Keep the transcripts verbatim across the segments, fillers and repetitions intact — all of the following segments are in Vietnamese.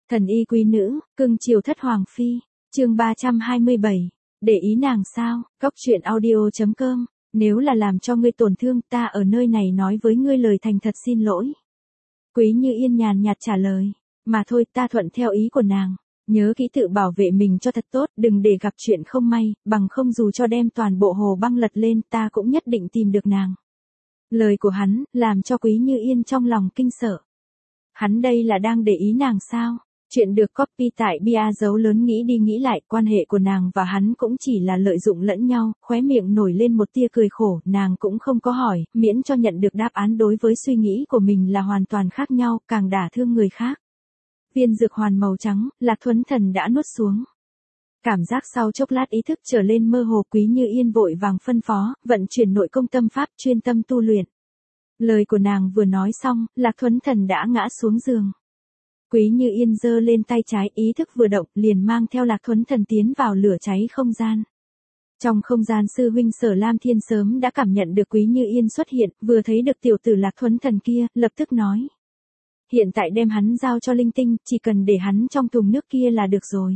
Thần y quý nữ, cưng chiều thất hoàng phi, chương ba trăm hai mươi bảy, để ý nàng sao, góc truyện audio chấm com, nếu là làm cho ngươi tổn thương ta ở nơi này nói với ngươi lời thành thật xin lỗi. Quý Như Yên nhàn nhạt trả lời, mà thôi ta thuận theo ý của nàng, nhớ kỹ tự bảo vệ mình cho thật tốt, đừng để gặp chuyện không may, bằng không dù cho đem toàn bộ hồ băng lật lên ta cũng nhất định tìm được nàng. Lời của hắn, làm cho Quý Như Yên trong lòng kinh sợ. Hắn đây là đang để ý nàng sao? Chuyện được copy tại bia dấu lớn nghĩ đi nghĩ lại, quan hệ của nàng và hắn cũng chỉ là lợi dụng lẫn nhau, khóe miệng nổi lên một tia cười khổ, nàng cũng không có hỏi, miễn cho nhận được đáp án đối với suy nghĩ của mình là hoàn toàn khác nhau, càng đả thương người khác. Viên dược hoàn màu trắng, Lạc Thuấn Thần đã nuốt xuống. Cảm giác sau chốc lát ý thức trở lên mơ hồ, Quý Như Yên vội vàng phân phó, vận chuyển nội công tâm pháp chuyên tâm tu luyện. Lời của nàng vừa nói xong, Lạc Thuấn Thần đã ngã xuống giường. Quý Như Yên giơ lên tay trái, ý thức vừa động, liền mang theo Lạc Thuấn Thần tiến vào lửa cháy không gian. Trong không gian sư huynh Sở Lam Thiên sớm đã cảm nhận được Quý Như Yên xuất hiện, vừa thấy được tiểu tử Lạc Thuấn Thần kia, lập tức nói. Hiện tại đem hắn giao cho linh tinh, chỉ cần để hắn trong thùng nước kia là được rồi.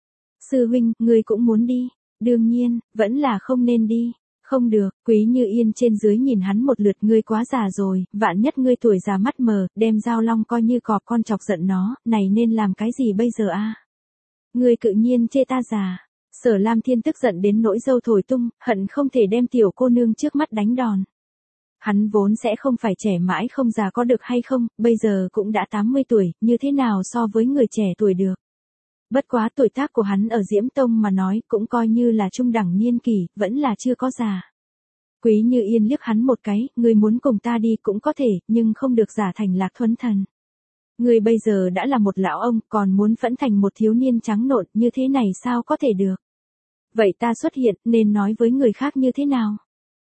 Sư huynh, ngươi cũng muốn đi, đương nhiên, vẫn là không nên đi. Không được, Quý Như Yên trên dưới nhìn hắn một lượt, ngươi quá già rồi, vạn nhất ngươi tuổi già mắt mờ, đem Giao Long coi như cọp con chọc giận nó, này nên làm cái gì bây giờ a? Ngươi cự nhiên chê ta già. Sở Lam Thiên tức giận đến nỗi râu thổi tung, hận không thể đem tiểu cô nương trước mắt đánh đòn. Hắn vốn sẽ không phải trẻ mãi không già có được hay không, bây giờ cũng đã tám mươi tuổi, như thế nào so với người trẻ tuổi được. Bất quá tuổi tác của hắn ở Diễm Tông mà nói cũng coi như là trung đẳng niên kỷ, vẫn là chưa có già. Quý Như Yên liếc hắn một cái, ngươi muốn cùng ta đi cũng có thể, nhưng không được giả thành Lạc Thuấn Thần. Ngươi bây giờ đã là một lão ông, còn muốn phẫn thành một thiếu niên trắng nộn, như thế này sao có thể được. Vậy ta xuất hiện, nên nói với người khác như thế nào?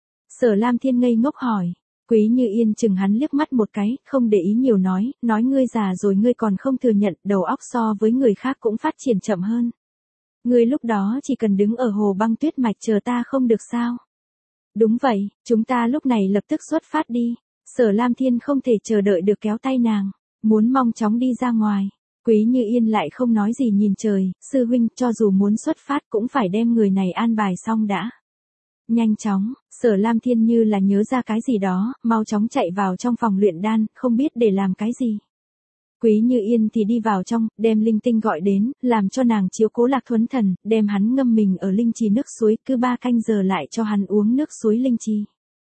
Sở Lam Thiên ngây ngốc hỏi. Quý Như Yên chừng hắn liếc mắt một cái, không để ý nhiều nói, nói ngươi già rồi ngươi còn không thừa nhận, đầu óc so với người khác cũng phát triển chậm hơn. Ngươi lúc đó chỉ cần đứng ở hồ băng tuyết mạch chờ ta không được sao? Đúng vậy, chúng ta lúc này lập tức xuất phát đi. Sở Lam Thiên không thể chờ đợi được kéo tay nàng, muốn mong chóng đi ra ngoài. Quý Như Yên lại không nói gì nhìn trời, sư huynh, cho dù muốn xuất phát cũng phải đem người này an bài xong đã. Nhanh chóng, Sở Lam Thiên như là nhớ ra cái gì đó, mau chóng chạy vào trong phòng luyện đan, không biết để làm cái gì. Quý Như Yên thì đi vào trong, đem linh tinh gọi đến, làm cho nàng chiếu cố Lạc Thuấn Thần, đem hắn ngâm mình ở linh trì nước suối, cứ ba canh giờ lại cho hắn uống nước suối linh trì.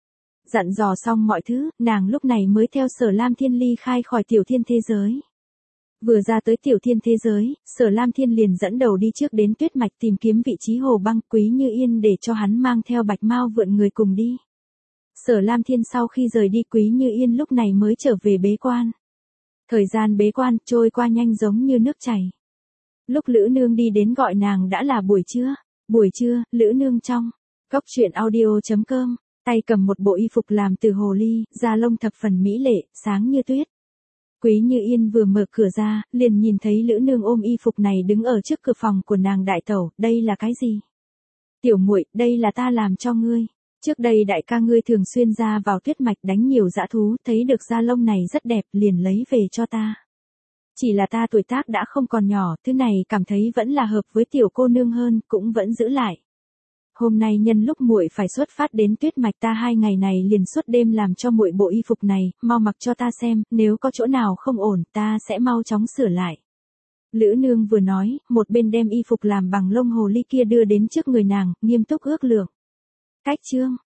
Dặn dò xong mọi thứ, nàng lúc này mới theo Sở Lam Thiên ly khai khỏi tiểu thiên thế giới. Vừa ra tới tiểu thiên thế giới, Sở Lam Thiên liền dẫn đầu đi trước đến tuyết mạch tìm kiếm vị trí hồ băng, Quý Như Yên để cho hắn mang theo Bạch Mao vượn người cùng đi. Sở Lam Thiên sau khi rời đi, Quý Như Yên lúc này mới trở về bế quan. Thời gian bế quan trôi qua nhanh giống như nước chảy. Lúc Lữ Nương đi đến gọi nàng đã là buổi trưa. Buổi trưa, Lữ Nương trong góc truyện audio chấm com, tay cầm một bộ y phục làm từ hồ ly, da lông thập phần mỹ lệ, sáng như tuyết. Quý Như Yên vừa mở cửa ra, liền nhìn thấy Lữ Nương ôm y phục này đứng ở trước cửa phòng của nàng đại tẩu, đây là cái gì? Tiểu muội, đây là ta làm cho ngươi. Trước đây đại ca ngươi thường xuyên ra vào tuyết mạch đánh nhiều dã thú, thấy được da lông này rất đẹp, liền lấy về cho ta. Chỉ là ta tuổi tác đã không còn nhỏ, thứ này cảm thấy vẫn là hợp với tiểu cô nương hơn, cũng vẫn giữ lại. Hôm nay nhân lúc muội phải xuất phát đến tuyết mạch, ta hai ngày này liền suốt đêm làm cho muội bộ y phục này, mau mặc cho ta xem, nếu có chỗ nào không ổn, ta sẽ mau chóng sửa lại. Lữ Nương vừa nói, một bên đem y phục làm bằng lông hồ ly kia đưa đến trước người nàng, nghiêm túc ước lượng. Cách chương,